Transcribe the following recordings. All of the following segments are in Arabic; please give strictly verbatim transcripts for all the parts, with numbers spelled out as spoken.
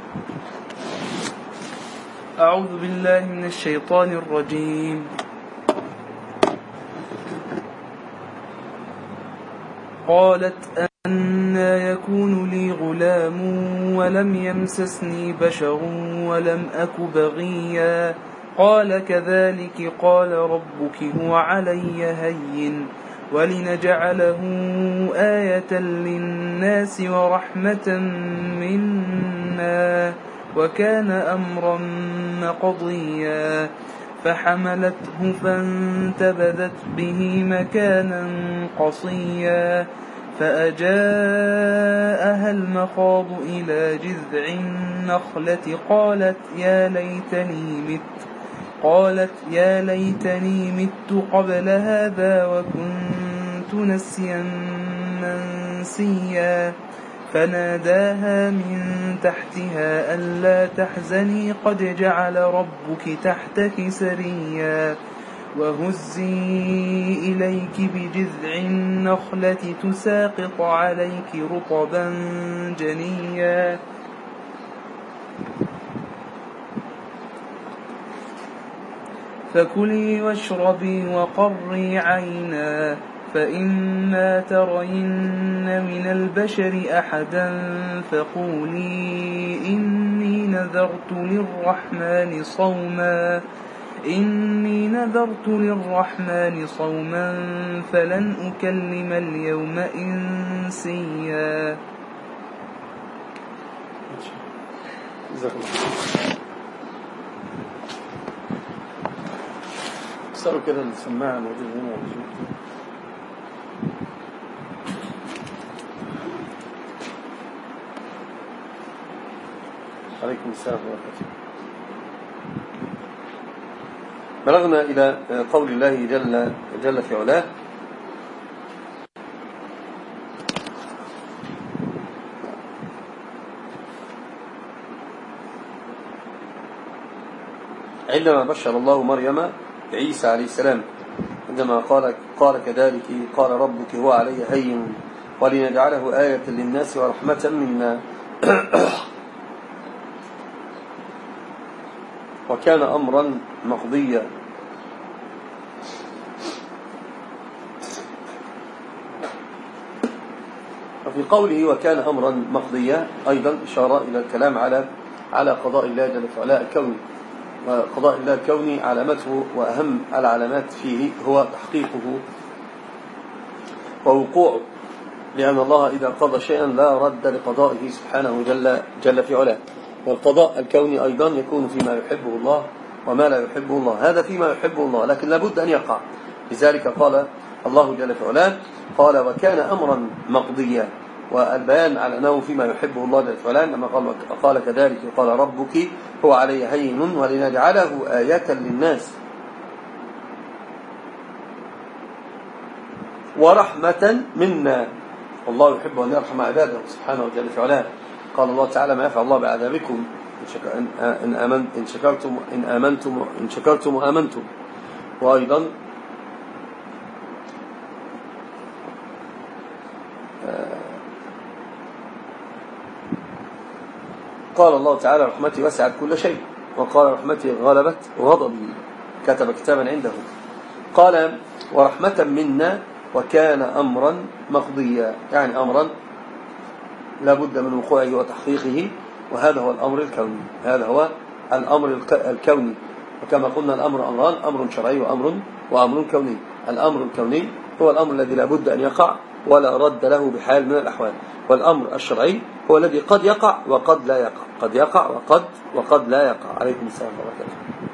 أعوذ بالله من الشيطان الرجيم. قالت أنى يكون لي غلام ولم يمسسني بشر ولم أك بغيا قال كذلك قال ربك هو علي هين ولنجعله آية للناس ورحمة منا وكان أمرا مقضيا فحملته فانتبذت به مكانا قصيا فأجاءها المخاض إلى جذع النخلة قالت يا ليتني مت قالت يا ليتني مت قبل هذا وكنت نسيا منسيا فناداها من تحتها ألا تحزني قد جعل ربك تحتك سريا وهزي إليك بجذع النخلة تساقط عليك رطبا جنيا فكلي واشربي وقري عينا فإما ترين من البشر أحدا فقولي إني نذرت للرحمن صوما إني نذرت للرحمن صوما فلن أكلم اليوم إنسيا. صاروا كده السماعة موجودة هنا ولا عليكم السلام ورحمة الله. بلغنا إلى قول الله جل, جل في علاه عندما بشر الله مريم عيسى عليه السلام عندما قال, قال كذلك قال ربك هو علي هين ولنجعله آية للناس ورحمة منا وكان أمرا مقضيا. وفي قوله وكان أمرا مقضيا أيضا إشارة إلى الكلام على على قضاء الله جل وعلا الكوني. وقضاء الله الكوني علامته وأهم العلامات فيه هو تحقيقه ووقوعه، لأن الله إذا قضى شيئا لا رد لقضائه سبحانه جل, جل في علاه. والقضاء الكوني أيضا يكون فيما يحبه الله وما لا يحبه الله، هذا فيما يحبه الله لكن لابد أن يقع. لذلك قال الله جل في علاه قال وكان أمرا مقضيا، والبيان على أنه فيما يحبه الله جل في علاه لما قال, قال كذلك قال ربك هو علي هين ولنجعله آية للناس ورحمة منا، والله يحب أن يرحم عباده سبحانه وجل في علاه. قال الله تعالى ما يفعل الله بعذابكم إن آمنتم إن شكرتم إن آمنتم إن شكرتم وآمنتم. وأيضا قال الله تعالى رحمتي وسعت كل شيء، وقال رحمتي غلبت غضبي كتب كتابا عنده. قال ورحمة منا وكان أمرا مقضيا، يعني أمرا لا بد من وقوعه وتحقيقه، وهذا هو الأمر الكوني. هذا هو الأمر الكوني، وكما قلنا الأمر أمران، أمر شرعي وأمر وأمر كوني. الأمر الكوني هو الأمر الذي لا بد أن يقع ولا رد له بحال من الأحوال، والأمر الشرعي هو الذي قد يقع وقد لا يقع، قد يقع وقد وقد لا يقع. عليكم السلام ورحمة الله.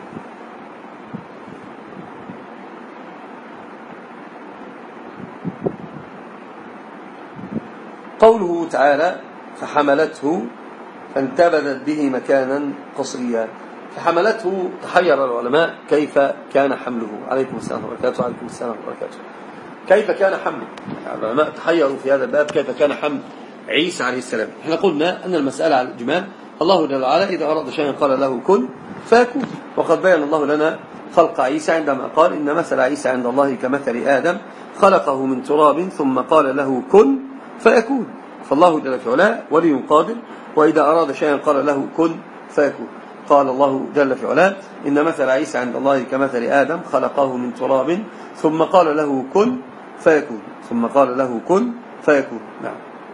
قوله تعالى فحملته فانتبذت به مكانا قصريا. فحملته تحير العلماء كيف كان حمله. عليكم السلام وبركاته. عليكم السلام وبركاته. كيف كان حمله؟ العلماء تحيروا في هذا الباب كيف كان حمل عيسى عليه السلام. احنا قلنا أن المسألة على الإجمال الله جل وعلا إذا أراد شيئا قال له كن فيكون، وقد بين الله لنا خلق عيسى عندما قال إن مثل عيسى عند الله كمثل آدم خلقه من تراب ثم قال له كن فيكون. فالله جل في علاه ولي قادر، وإذا أراد شيئا قال له كن فيكون. قال الله جل في علاه إن مثل عيسى عند الله كمثل آدم خلقه من تراب ثم قال له كن فيكون ثم قال له كن فيكون. نعم.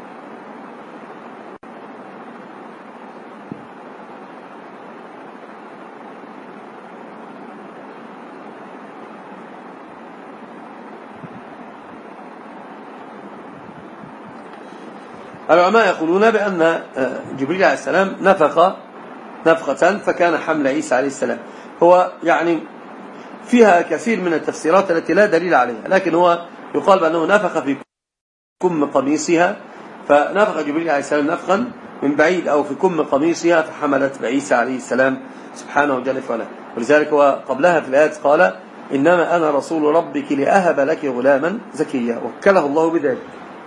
العلماء يقولون بأن جبريل عليه السلام نفخ نفخة فكان حمل عيسى عليه السلام. هو يعني فيها كثير من التفسيرات التي لا دليل عليها، لكن هو يقال بأنه نفخ في كم قميصها، فنفخ جبريل عليه السلام نفخا من بعيد أو في كم قميصها فحملت بعيسى عليه السلام سبحانه وجل وعلا. ولذلك هو قبلها في الآيات قال إنما أنا رسول ربك لأهب لك غلاما زكيا، وكله الله بذلك.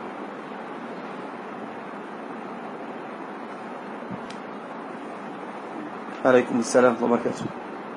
عليكم السلام ورحمة الله وبركاته.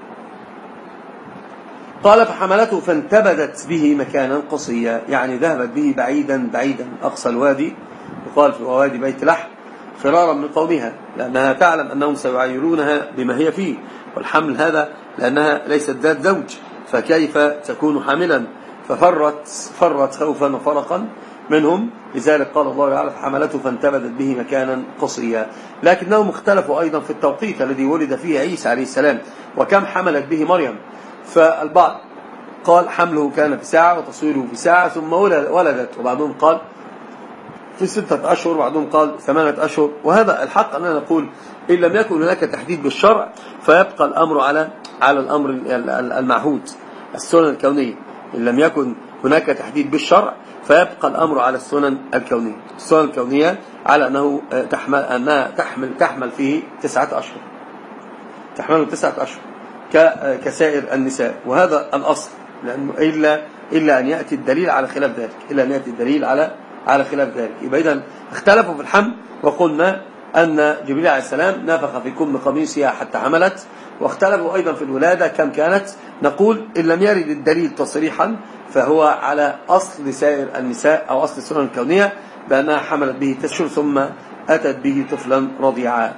قال فحملته فانتبذت به مكانا قصيا، يعني ذهبت به بعيدا بعيدا أقصى الوادي، يقال في وادي بيت لحم، فرارا من قومها، لأنها تعلم أنهم سيعيرونها بما هي فيه، والحمل هذا لأنها ليست ذات زوج، فكيف تكون حاملا؟ ففرت فرت خوفا وفرقا منهم. لذلك قال الله تعالى فحملته فانتبذت به مكانا قصيا. لكنهم اختلفوا أيضا في التوقيت الذي ولد فيه عيسى عليه السلام وكم حملت به مريم. فالبعض قال حمله كان في ساعة وتصويره في ساعة ثم ولدت، وبعضهم قال في ستة أشهر وبعضهم قال ثمانية أشهر. وهذا الحق أننا نقول إن لم يكن هناك تحديد بالشرع فيبقى الأمر على على الأمر المعهود السنن الكونية. إن لم يكن هناك تحديد بالشرع فيبقى الأمر على السنن الكونية. السنن الكونية على أنه تحمل أنها تحمل تحمل فيه تسعة أشهر، تحمله تسعة أشهر كسائر النساء، وهذا الأصل، لأنه إلا إلا أن يأتي الدليل على خلاف ذلك، إلا أن يأتي الدليل على على خلاف ذلك. يبقى إذن اختلفوا في الحمل، وقلنا أن جبريل عليه السلام نفخ في كم قميصها حتى حملت، واختلفوا أيضا في الولادة كم كانت. نقول إن لم يرد الدليل تصريحا فهو على أصل سائر النساء أو أصل السنن الكونية بأنها حملت به تسعة ثم أتت به طفلا رضيعا.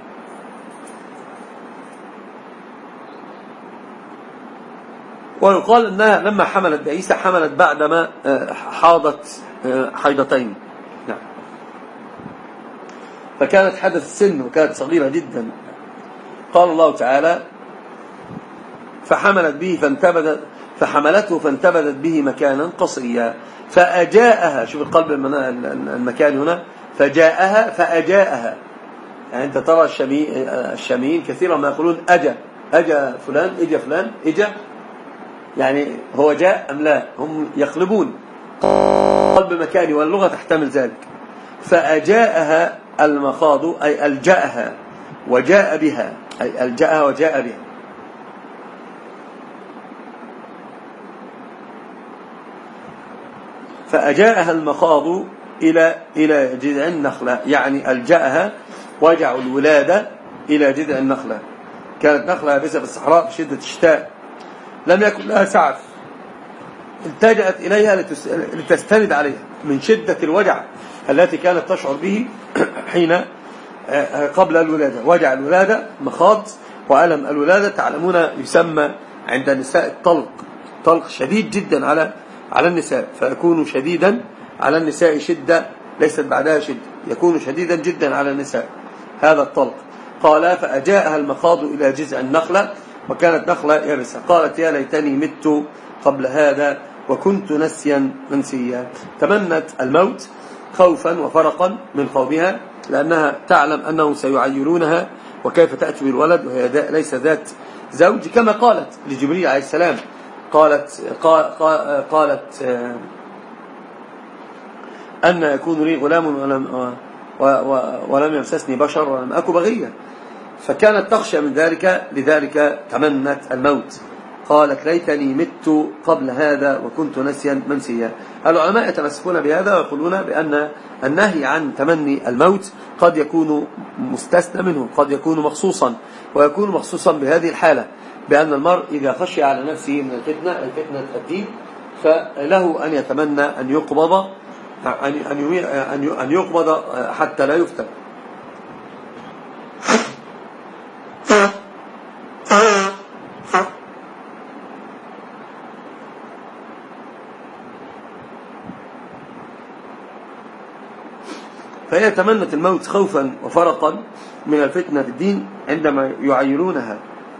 ويقال أنها لما حملت بعيسى حملت بعدما حاضت حيضتين، نعم، فكانت حدث السن وكانت صغيرة جدا. قال الله تعالى فحملت به فانتبذت فحملته فانتبذت به مكانا قصيا فأجاءها. شوف القلب المكان هنا، فجاءها فأجاءها. يعني أنت ترى الشاميين كثيرا ما يقولون أجا أجا فلان إجا فلان إجا، يعني هو جاء أم لا، هم يقلبون قلب مكاني واللغة تحتمل ذلك. فأجاءها المخاض أي ألجأها وجاء بها، أي ألجأها وجاء بها. فأجاءها المخاض إلى إلى جذع النخلة، يعني ألجأها وجعوا الولادة إلى جذع النخلة. كانت نخلة يابسة في الصحراء في شدة الشتاء، لم يكن لها سعف، التجأت إليها لتستند عليها من شدة الوجع التي كانت تشعر به حين قبل الولادة. وجع الولادة مخاض وألم الولادة تعلمون يسمى عند النساء الطلق، طلق شديد جدا على على النساء، فيكون شديدا على النساء شدة ليست بعدها شدة، يكون شديدا جدا على النساء هذا الطلق. قال فأجاءها المخاض إلى جذع النخلة وكانت نخلة يابسة، قالت يا ليتني مت قبل هذا وكنت نسيا منسيا. تمنت الموت خوفا وفرقا من قومها، لأنها تعلم أنهم سيعيرونها وكيف تأتي بالولد وهي ليس ذات زوج، كما قالت لجبريل عليه السلام، قالت قالت أن يكون لي غلام ولم ولم يمسسني بشر ولم أكن بغيا، فكانت تخشى من ذلك، لذلك تمنت الموت. قالت ليتني مت قبل هذا وكنت نسيا منسيا. العلماء يتمسكون بهذا ويقولون بأن النهي عن تمني الموت قد يكون مستثنى منه، قد يكون مخصوصا، ويكون مخصوصا بهذه الحالة، بأن المرء إذا خشي على نفسه من الفتنة الفتنة الدين فله أن يتمنى أن يقبض أن يقبض حتى لا يفتن. فهي تمنت الموت خوفا وفرقا من الفتنة في الدين عندما يعيرونها،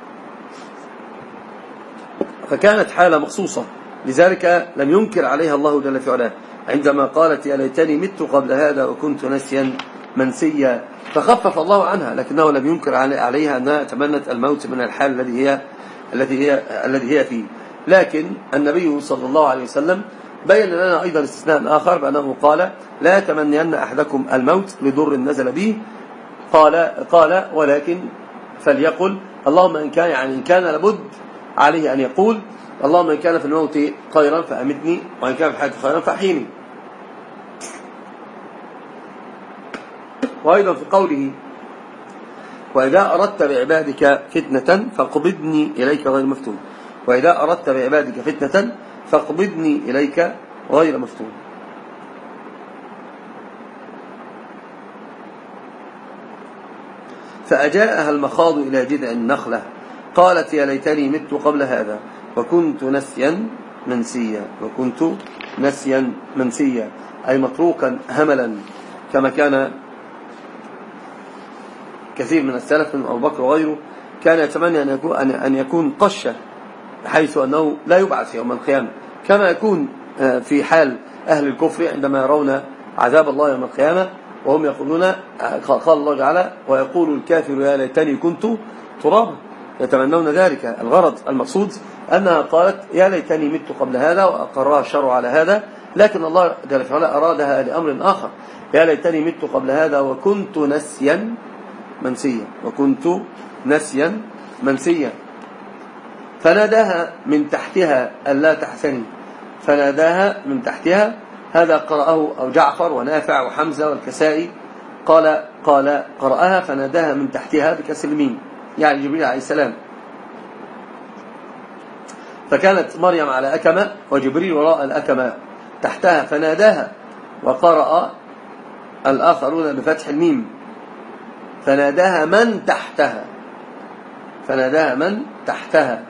فكانت حالة مخصوصة، لذلك لم ينكر عليها الله جل في علاه عندما قالت يا ليتني مت قبل هذا وكنت نسيا منسيا، فخفف الله عنها، لكنه لم ينكر عليها أنها تمنت الموت من الحال الذي هي الذي هي الذي هي فيه. لكن النبي صلى الله عليه وسلم بين لنا أيضا استثناء آخر بأنه قال لا يتمنين أحدكم الموت لضر نزل به، قال قال ولكن فليقل اللهم إن كان يعني إن كان لابد عليه أن يقول اللهم إن كان في الموت خيرا فأمتني وإن كان في الحياة خيرا فأحيني. وأيضا في قوله وإذا أردت بعبادك فتنة فاقبضني إليك غير مفتون، وإذا أردت بعبادك فتنة فاقبضني إليك غير مفتون. فأجاءها المخاض إلى جذع النخلة قالت يا ليتني مت قبل هذا وكنت نسيا منسيا، وكنت نسيا منسيا أي متروكا هملا، كما كان كثير من السلف من أبو بكر وغيره كان يتمنى أن يكون, أن يكون قشة بحيث أنه لا يبعث يوم القيامة، كما يكون في حال أهل الكفر عندما يرون عذاب الله يوم القيامة وهم يقولون قال الله تعالى ويقول الكافر يا ليتني كنت ترابا، يتمنون ذلك. الغرض المقصود أنها قالت يا ليتني مت قبل هذا وأقرها الشرع على هذا، لكن الله جل وعلا أرادها لأمر آخر، يا ليتني مت قبل هذا وكنت نسيا منسيا، وكنت نسيا منسيا. فناداها من تحتها ألا تحزني، فناداها من تحتها، هذا قرأه أو جعفر ونافع وحمزة والكسائي، قال قال قرأها فناداها من تحتها بكسر الميم، يعني جبريل عليه السلام. فكانت مريم على أكمة وجبريل وراء الأكمة تحتها فناداها، وقرأ الآخرون بفتح الميم فناداها من تحتها، فناداها من تحتها.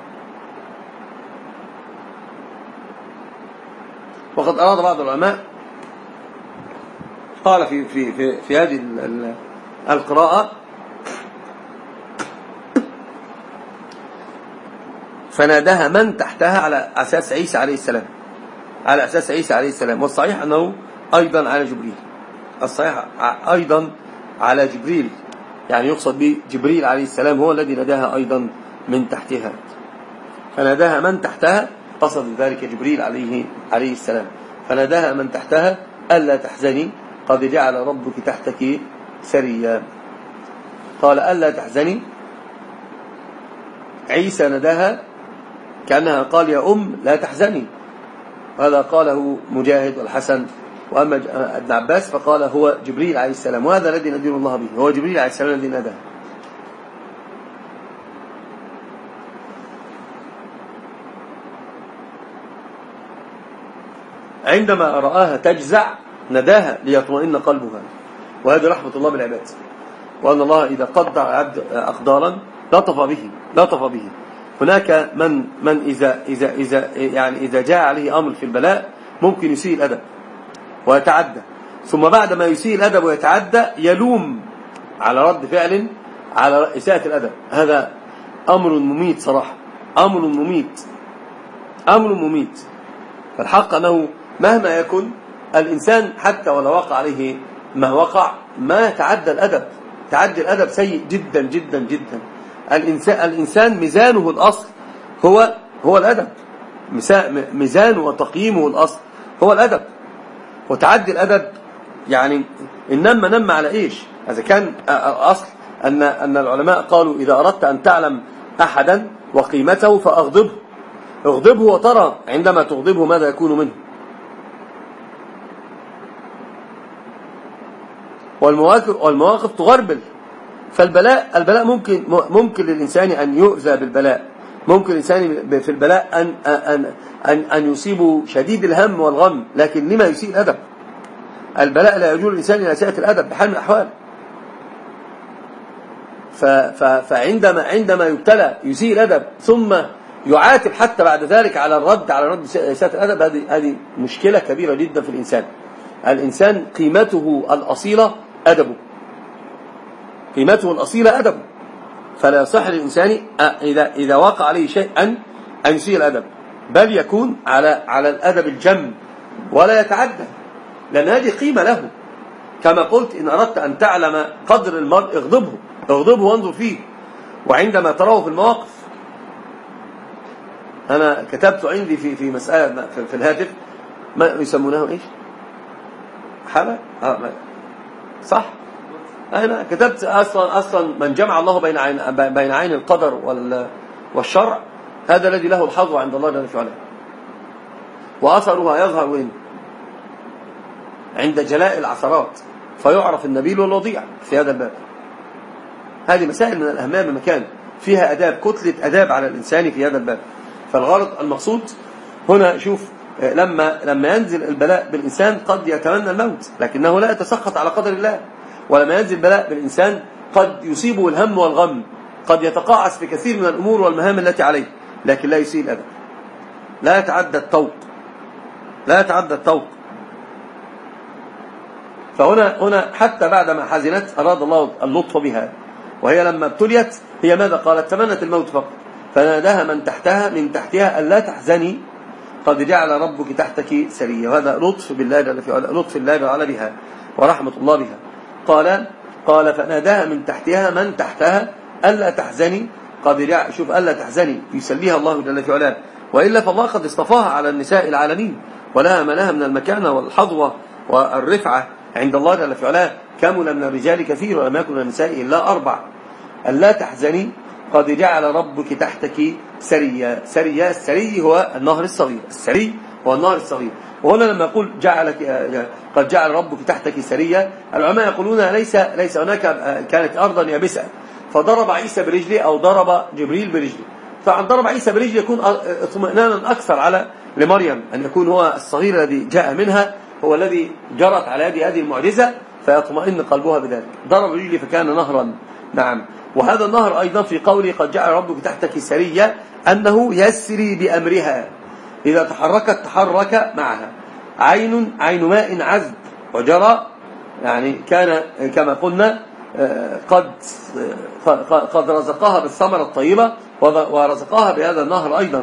وقد أراد بعض العلماء قال في في في, في هذه القراءة فناداها من تحتها على أساس عيسى عليه السلام، على أساس عيسى عليه السلام، والصحيح أنه أيضا على جبريل، الصحيح أيضا على جبريل، يعني يقصد به جبريل عليه السلام هو الذي ناداها أيضا من تحتها، فناداها من تحتها قصد ذلك جبريل عليه عليه السلام، فناداها من تحتها ألا تحزني قد جعل ربك تحتك سريا، قال ألا تحزني. عيسى ناداها كأنها قال يا أم لا تحزني، هذا قاله مجاهد والحسن، وأما ابن عباس فقال هو جبريل عليه السلام، وهذا الذي ندين الله به، هو جبريل عليه السلام الذي ناداه. عندما رآها تجزع نداها ليطمئن قلبها، وهذه رحمة الله بالعباد، وأن الله إذا قدر عبد أقدارا لطف به لطف به. هناك من من إذا إذا إذا يعني إذا جاء عليه أمر في البلاء ممكن يسيء الأدب ويتعدى، ثم بعد ما يسيء الأدب ويتعدى يلوم على رد فعل على إساءة الأدب، هذا أمر مميت صراحة، أمر مميت أمر مميت. فالحق أنه مهما يكن الإنسان حتى ولو وقع عليه ما وقع ما يتعدى الأدب، تعدي الأدب سيء جدا جدا جدا. الإنسان, الإنسان ميزانه الأصل هو هو الأدب، ميزانه وتقييمه الأصل هو الأدب، وتعدي الأدب يعني إنما نم على إيش؟ إذا كان الأصل أن أن العلماء قالوا إذا أردت أن تعلم أحدا وقيمته فأغضبه، اغضبه وترى عندما تغضبه ماذا يكون منه. والمواقف والمواقف تغربل، فالبلاء البلاء ممكن ممكن للإنسان أن يؤذى بالبلاء، ممكن الإنسان في البلاء أن أن أن أن يصيبه شديد الهم والغم، لكن لما يسيء الأدب البلاء لا يجوز الإنسان إلى سيئة الأدب بحال من الأحوال. فعندما عندما يبتلى يسيء الأدب ثم يعاتب حتى بعد ذلك على الرد على رد سيئة الأدب، هذه هذه مشكلة كبيرة جدا في الإنسان. الإنسان قيمته الأصيلة أدبه، قيمته الأصيلة أدبه، فلا يصح للإنسان إذا إذا وقع عليه شيء أن أن يسيء الأدب، بل يكون على على الأدب الجم ولا يتعدى، لأن هذه قيمة له. كما قلت إن أردت أن تعلم قدر المرء اغضبه اغضبه وانظر فيه، وعندما تراه في المواقف. أنا كتبت عندي في في مسألة في, في الهاتف ما يسمونه إيش؟ حالة آه صح. أنا كتبت أصلا أصلا من جمع الله بين عين بين عين القدر والشرع هذا الذي له الحظ عند الله جل وعلا، وأثرها يظهر وين؟ عند جلاء العثرات، فيعرف النبيل والوضيع في هذا الباب. هذه مسائل من الأهمية بمكان فيها أداب، كتلة أداب على الإنسان في هذا الباب. فالغرض المقصود هنا، شوف لما لما ينزل البلاء بالإنسان قد يتمنى الموت لكنه لا يتسخط على قدر الله، ولما ينزل البلاء بالإنسان قد يصيبه الهم والغم، قد يتقاعس في كثير من الأمور والمهام التي عليه، لكن لا يسيء الأدب، لا يتعدى الطوق، لا يتعدى الطوق. فهنا هنا حتى بعدما حزنت أراد الله اللطف بها، وهي لما ابتليت هي ماذا قالت؟ تمنت الموت فقط، فناداها من تحتها من تحتها ألا تحزني قد جعل ربك تحتك سريا. وهذا لطف بالله جل في علا، لطف الله جل بها ورحمة الله بها. قال قال فناداها من تحتها من تحتها ألا تحزني قد جعل، شوف ألا تحزني يسليها الله جل في علا، وإلا فالله قد اصطفاها على النساء العالمين ولها ما لها من المكانة والحظوة والرفعة عند الله جل في علا. كمل من الرجال كثير ولم يكن من النساء إلا أربع. ألا تحزني قد جعل ربك تحتك سريا. سريا، السري هو النهر الصغير، السري هو النهر الصغير. وهنا لما يقول جعلك قد جعل ربك تحتك سريا، العلماء يقولون ليس ليس هناك كانت أرضا يابسة فضرب عيسى برجله أو ضرب جبريل برجله، فعن ضرب عيسى برجله يكون اطمئنانا أكثر على لمريم أن يكون هو الصغير الذي جاء منها هو الذي جرت على يد هذه المعجزة فيطمئن قلبها بذلك. ضرب رجله فكان نهرا. نعم. وهذا النهر أيضا في قوله قد جعل ربك تحتك سريا أنه يسري بأمرها، إذا تحركت تحرك معها. عين عين ماء عذب وجرى، يعني كان كما قلنا قد قد رزقها بالثمرة الطيبة ورزقها بهذا النهر أيضا.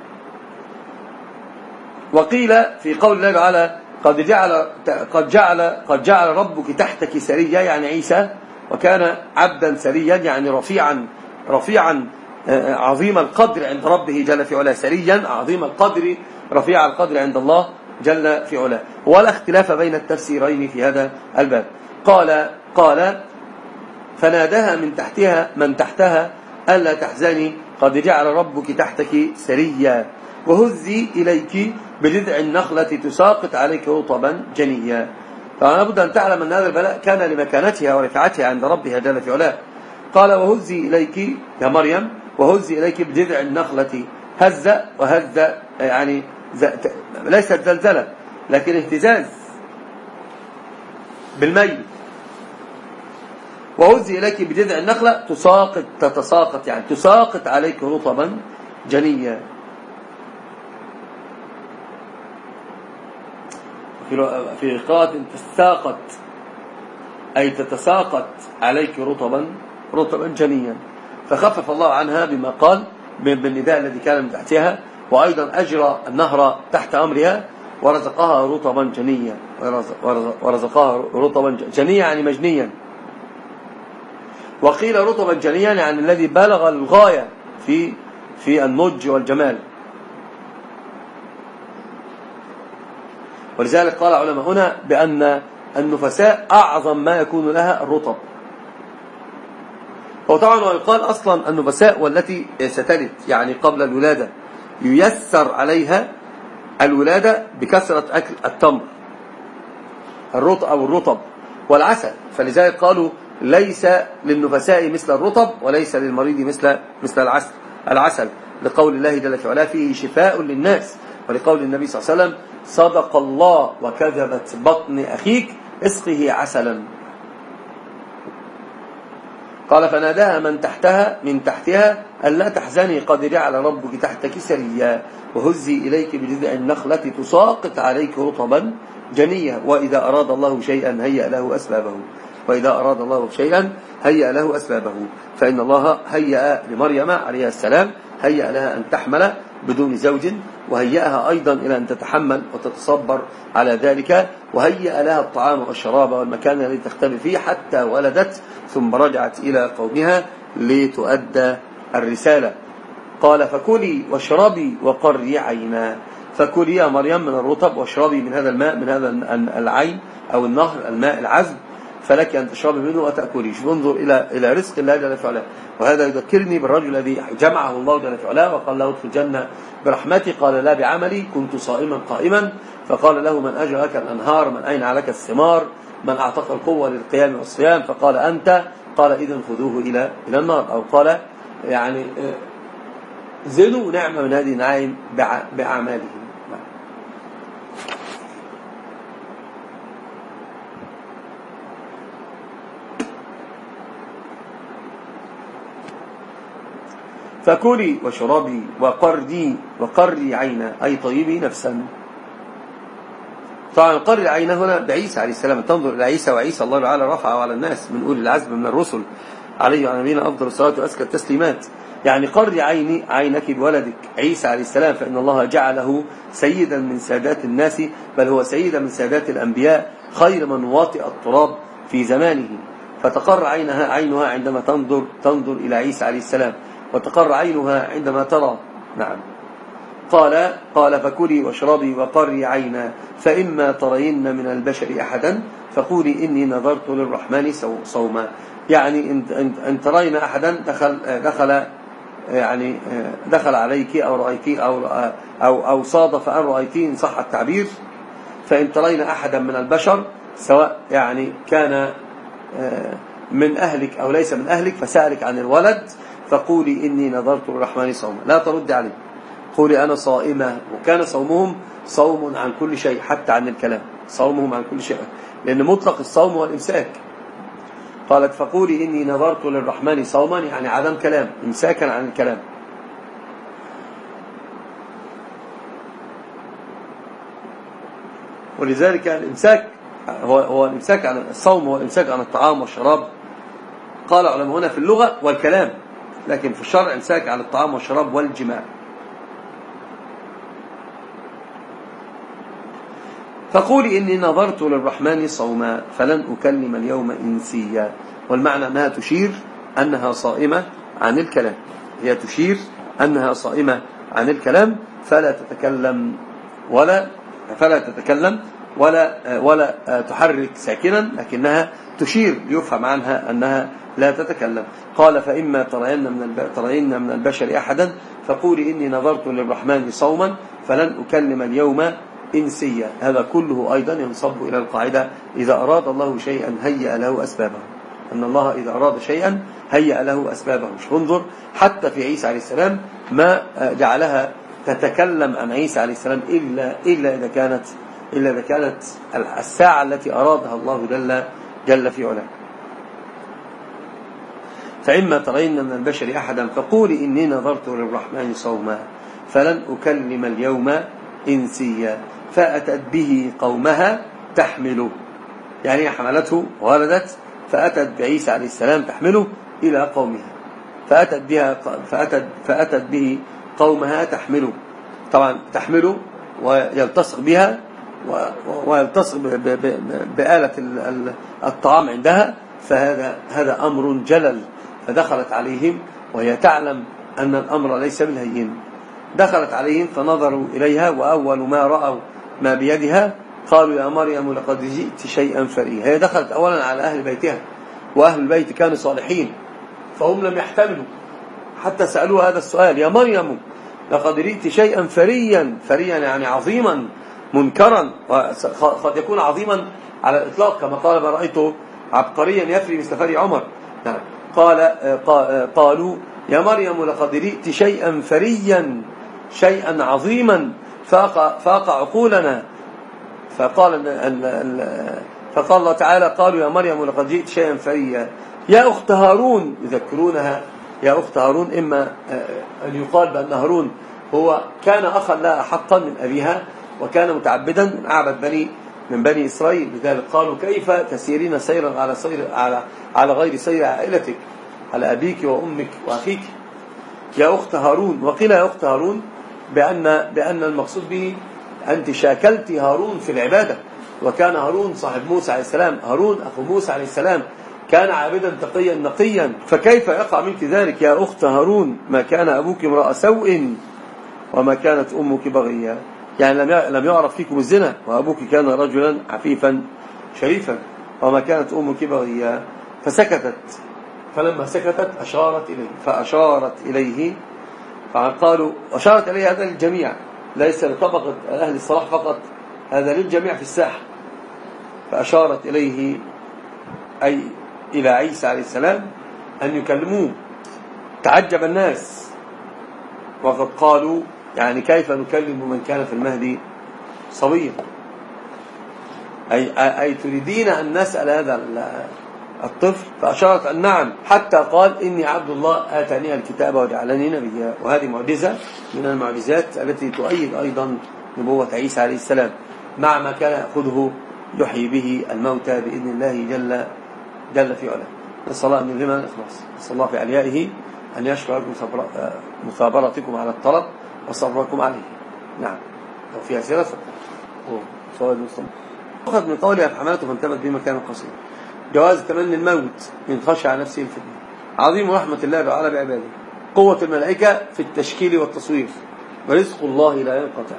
وقيل في قول الله تعالى قد جعل قد جعل قد جعل ربك تحتك سريا، يعني عيسى، وكان عبدا سريا يعني رفيعا رفيعا عظيم القدر عند ربه جل في علاه، سريا عظيم القدر رفيع القدر عند الله جل في علاه. ولا اختلاف بين التفسيرين في هذا الباب. قال قال فناداها من تحتها من تحتها ألا تحزني قد جعل ربك تحتك سريا وهزي إليك بجذع النخلة تساقط عليك رطبا جنيا. فأنا أبدا أن تعلم أن هذا البلاء كان لمكانتها ورفعتها عند ربها جل في علاه. قال وهزي إليك يا مريم، وهزي إليك بجذع النخلة. هز وهز يعني ليست زلزلة لكن اهتزاز بالميل. وهزي إليك بجذع النخلة تساقط تتساقط يعني تساقط عليك رطبا جنيا. في قراءة تساقط أي تتساقط عليك رطبا رطبا جنيا، فخفف الله عنها بما قال بالنداء الذي كان من تحتها، وأيضا أجرى النهر تحت أمرها ورزقها رطبا جنيا. ورزقها رطبا جنيا يعني مجنيا. وقيل رطبا جنيا يعني الذي بلغ الغاية في في النضج والجمال. ولذلك قال علماؤنا بأن النفساء أعظم ما يكون لها الرطب. وطبعا ويقال أصلا النفساء والتي ستلد يعني قبل الولادة ييسر عليها الولادة بكثرة أكل التمر الرطب أو الرطب والعسل. فلذلك قالوا ليس للنفساء مثل الرطب وليس للمريض مثل مثل العسل العسل لقول الله جل في علاه فيه شفاء للناس، ولقول النبي صلى الله عليه وسلم صدق الله وكذبت بطن أخيك اسقه عسلا. قال فناداها من تحتها من تحتها ألا تحزني قد جعل ربك تحتك سريا وهزي إليك بجذع النخلة تساقط عليك رطبا جنيا وإذا أراد الله شيئا هيأ له أسبابه وإذا أراد الله شيئا هيأ له أسبابه فإن الله هيأ لمريم عليه السلام هيأ لها أن تحمل بدون زوج وهيأها أيضا إلى أن تتحمل وتتصبر على ذلك وهيأ لها الطعام والشراب والمكان الذي تختبئ فيه حتى ولدت ثم رجعت إلى قومها لتؤدى الرسالة. قال فكلي واشربي وقري عينا. فكلي يا مريم من الرطب واشربي من هذا الماء من هذا العين أو النهر الماء العذب فلك أن تشربي منه وتأكلي. انظر إلى إلى رزق الله جل في علاه. وهذا يذكرني بالرجل الذي جمعه الله جل في علاه وقال له ادخل الجنة برحمتي قال لا بعملي كنت صائما قائما فقال له من أجرك الأنهار من أين عليك الثمار من أعطاك القوة للقيام والصيام فقال أنت قال إذن خذوه إلى إلى النار أو قال يعني زنوا نعمة من هذه النعيم بأعمالهم. فكلي وشربي وقري وقري عينا أي طيبي نفسا. طبعا قري عينا هنا بعيسى عليه السلام. تنظر إلى عيسى وعيسى الله تعالى رفعه على الناس من أولي العزم من الرسل عليه وعلى نبينا أفضل الصلاة وأزكى التسليمات. يعني قري عيني عينك بولدك عيسى عليه السلام فإن الله جعله سيدا من سادات الناس بل هو سيدا من سادات الأنبياء خير من واطئ التراب في زمانه. فتقر عينها عينها عندما تنظر تنظر إلى عيسى عليه السلام وتقر عينها عندما ترى. نعم. قال قال فكلي واشربي وقري عينا فإما ترين من البشر أحدا فقولي إني نظرت للرحمن صوما. يعني إن ترين أحدا دخل دخل يعني دخل عليك أو رأيتي أو أو أو صادف أن رأيتي إن صح التعبير. فإن ترين أحدا من البشر سواء يعني كان من أهلك أو ليس من أهلك فسألك عن الولد فقولي إني نظرت للرحمن صوما. لا ترد عليه قولي أنا صائمة. وكان صومهم صوم عن كل شيء حتى عن الكلام صومهم عن كل شيء لأن مطلق الصوم هو الإمساك. قالت فقولي إني نظرت للرحمن صوما يعني عدم كلام إمساكا عن الكلام. ولذلك الإمساك هو, هو الإمساك عن الصوم هو الإمساك عن الطعام والشراب. قال علماء هنا في اللغة والكلام لكن في الشرع إمساك عن الطعام والشراب والجماع. فقولي إني نظرت للرحمن صوما فلن أكلم اليوم إنسيا. والمعنى أنها تشير أنها صائمة عن الكلام. هي تشير أنها صائمة عن الكلام فلا تتكلم ولا فلا تتكلم ولا ولا تحرك ساكنا لكنها تشير يفهم عنها أنها لا تتكلم. قال فإما ترين من ترين من البشر أحدا فقولي إني نظرت للرحمن صوما فلن أكلم اليوم إنسيا. هذا كله أيضا ينصب إلى القاعدة إذا أراد الله شيئا هيأ له أسبابه. أن الله إذا أراد شيئا هيأ له أسبابه. انظر حتى في عيسى عليه السلام ما جعلها تتكلم عن عيسى عليه السلام إلا إلا إذا كانت إلا إذا كانت الساعة التي أرادها الله جل جل في علاه. فإما ترين من البشر أحدا فقولي إني نظرت للرحمن صوما فلن أكلم اليوم إنسيا. فأتت به قومها تحمله يعني حملته وولدت فأتت بعيسى عليه السلام تحمله إلى قومها. فأتت بها فأتت فأتت به قومها تحمله. طبعا تحمله ويلتصق بها ويلتصق بآلة الطعام عندها فهذا هذا أمر جلل. فدخلت عليهم وهي تعلم أن الأمر ليس بالهين. دخلت عليهم فنظروا إليها وأول ما رأوا ما بيدها قالوا يا مريم لقد جئت شيئا فريا. هي دخلت أولا على أهل بيتها وأهل البيت كانوا صالحين فهم لم يحتملوا حتى سألوا هذا السؤال يا مريم لقد جئت شيئا فريا. فريا يعني عظيما منكرا وقد يكون عظيما على الإطلاق كما قال ما رأيته عبقريا يفري مثل فري عمر. قال قالوا يا مريم لقد جئت شيئا فريا شيئا عظيما فاق, فاق عقولنا فقال فقال الله تعالى قالوا يا مريم لقد جئت شيئا فريا يا أخت هارون يذكرونها يا أخت هارون. إما أن يقال بأن هارون هو كان أخا لها حقا من أبيها وكان متعبدا من أعبد بني من بني إسرائيل، لذلك قالوا كيف تسيرين سيرا على سير على على غير سير عائلتك على أبيك وأمك وأخيك يا أخت هارون. وقيل يا أخت هارون بأن بأن المقصود به أنت شاكلت هارون في العبادة، وكان هارون صاحب موسى عليه السلام، هارون أخو موسى عليه السلام كان عابدا تقيا نقيا، فكيف يقع منك ذلك يا أخت هارون؟ ما كان أبوك امرأ سوء وما كانت أمك بغيا، يعني لم يعرف فيكم الزنا وأبوك كان رجلا عفيفا شريفا وما كانت أمك بغيا. فسكتت، فلما سكتت أشارت إليه فأشارت إليه فقالوا أشارت إليه هذا للجميع ليس لطبقة أهل الصلاح فقط، هذا للجميع في الساحة. فأشارت إليه أي إلى عيسى عليه السلام أن يكلموه. تعجب الناس وقد قالوا يعني كيف نكلم من كان في المهدي صبيا، أي, أي تريدين أن نسأل هذا الطفل؟ فأشارت أن نعم، حتى قال إني عبد الله آتاني الكتاب وجعلني نبيا. وهذه معجزة من المعجزات التي تؤيد أيضا نبوة عيسى عليه السلام مع ما كان يأخذه يحيي به الموتى بإذن الله جل جل في علاه. نسأل الله أن يلهمنا الإخلاص، نسأل الله في عليائه أن يشكر مثابرتكم على الطلب وصبركم عليه. نعم. لو فيها سيرة سؤال مصطلح أخذ من قولها فحملته فانتبت به مكان قصير. جواز تمني الموت من خشى على نفسه الفتنة. عظيم رحمة الله تعالى بعباده، قوة الملائكة في التشكيل والتصوير، ورزق الله لا ينقطع.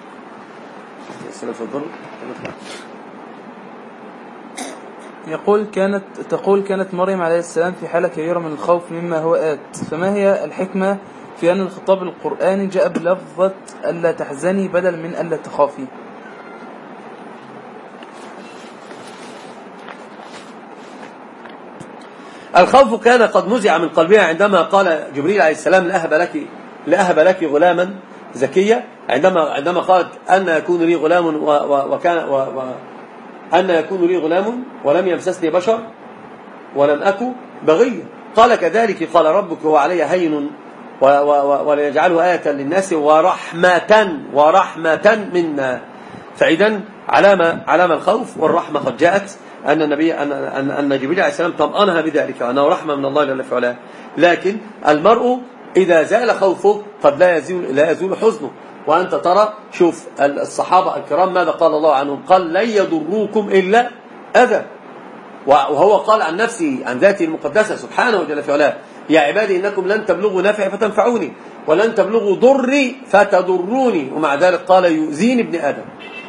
يقول كانت تقول كانت مريم عليه السلام في حالة كبيرة من الخوف مما هو آت، فما هي الحكمة في أن الخطاب القرآني جاء بلفظة ألا تحزني بدل من ألا تخافي؟ الخوف كان قد نزع من قلبها عندما قال جبريل عليه السلام لأهب لك لأهب لك غلاما زكيا، عندما عندما قالت أن يكون لي غلام وكان و و أن يكون لي غلام ولم يمسسني بشر ولم أكن بغيا. قال كذلك قال ربك هو علي هين وليجعله آية للناس ورحمة ورحمة منا. فإذن علامة علامة الخوف والرحمة قد جاءت أن النبي أن أن أن جبريل عليه السلام طمأنها بذلك أنه رحمة من الله جل وعلا. لكن المرء إذا زال خوفه قد لا يزول لا يزول حزنه. وأنت ترى شوف الصحابة الكرام ماذا قال الله عنهم؟ قال لن يضروكم إلا أذى، وهو قال عن نفسه عن ذاته المقدسة سبحانه وجل في علاه يا عبادي إنكم لن تبلغوا نفعي فتنفعوني ولن تبلغوا ضري فتضروني، ومع ذلك قال يؤذيني ابن آدم.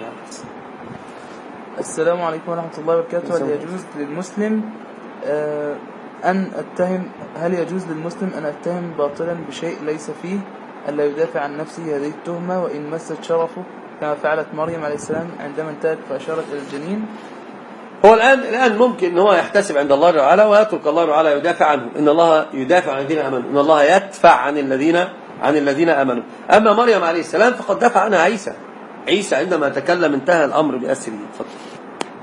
السلام عليكم ورحمة الله وبركاته. هل يجوز للمسلم أن أتهم هل يجوز للمسلم أن أتهم باطلا بشيء ليس فيه ألا يدافع عن نفسه هذه التهمة وإن مست شرفه كما فعلت مريم عليه السلام عندما انتهت فأشارت إلى الجنين؟ هو الآن الآن ممكن أن هو يحتسب عند الله تعالى ويترك الله تعالى يدافع عنه. إن الله يدافع عن الذين آمنوا، إن الله يدفع عن الذين عن الذين آمنوا. أما مريم عليه السلام فقد دافع عنها عيسى عيسى عندما تكلم انتهى الأمر بأسره.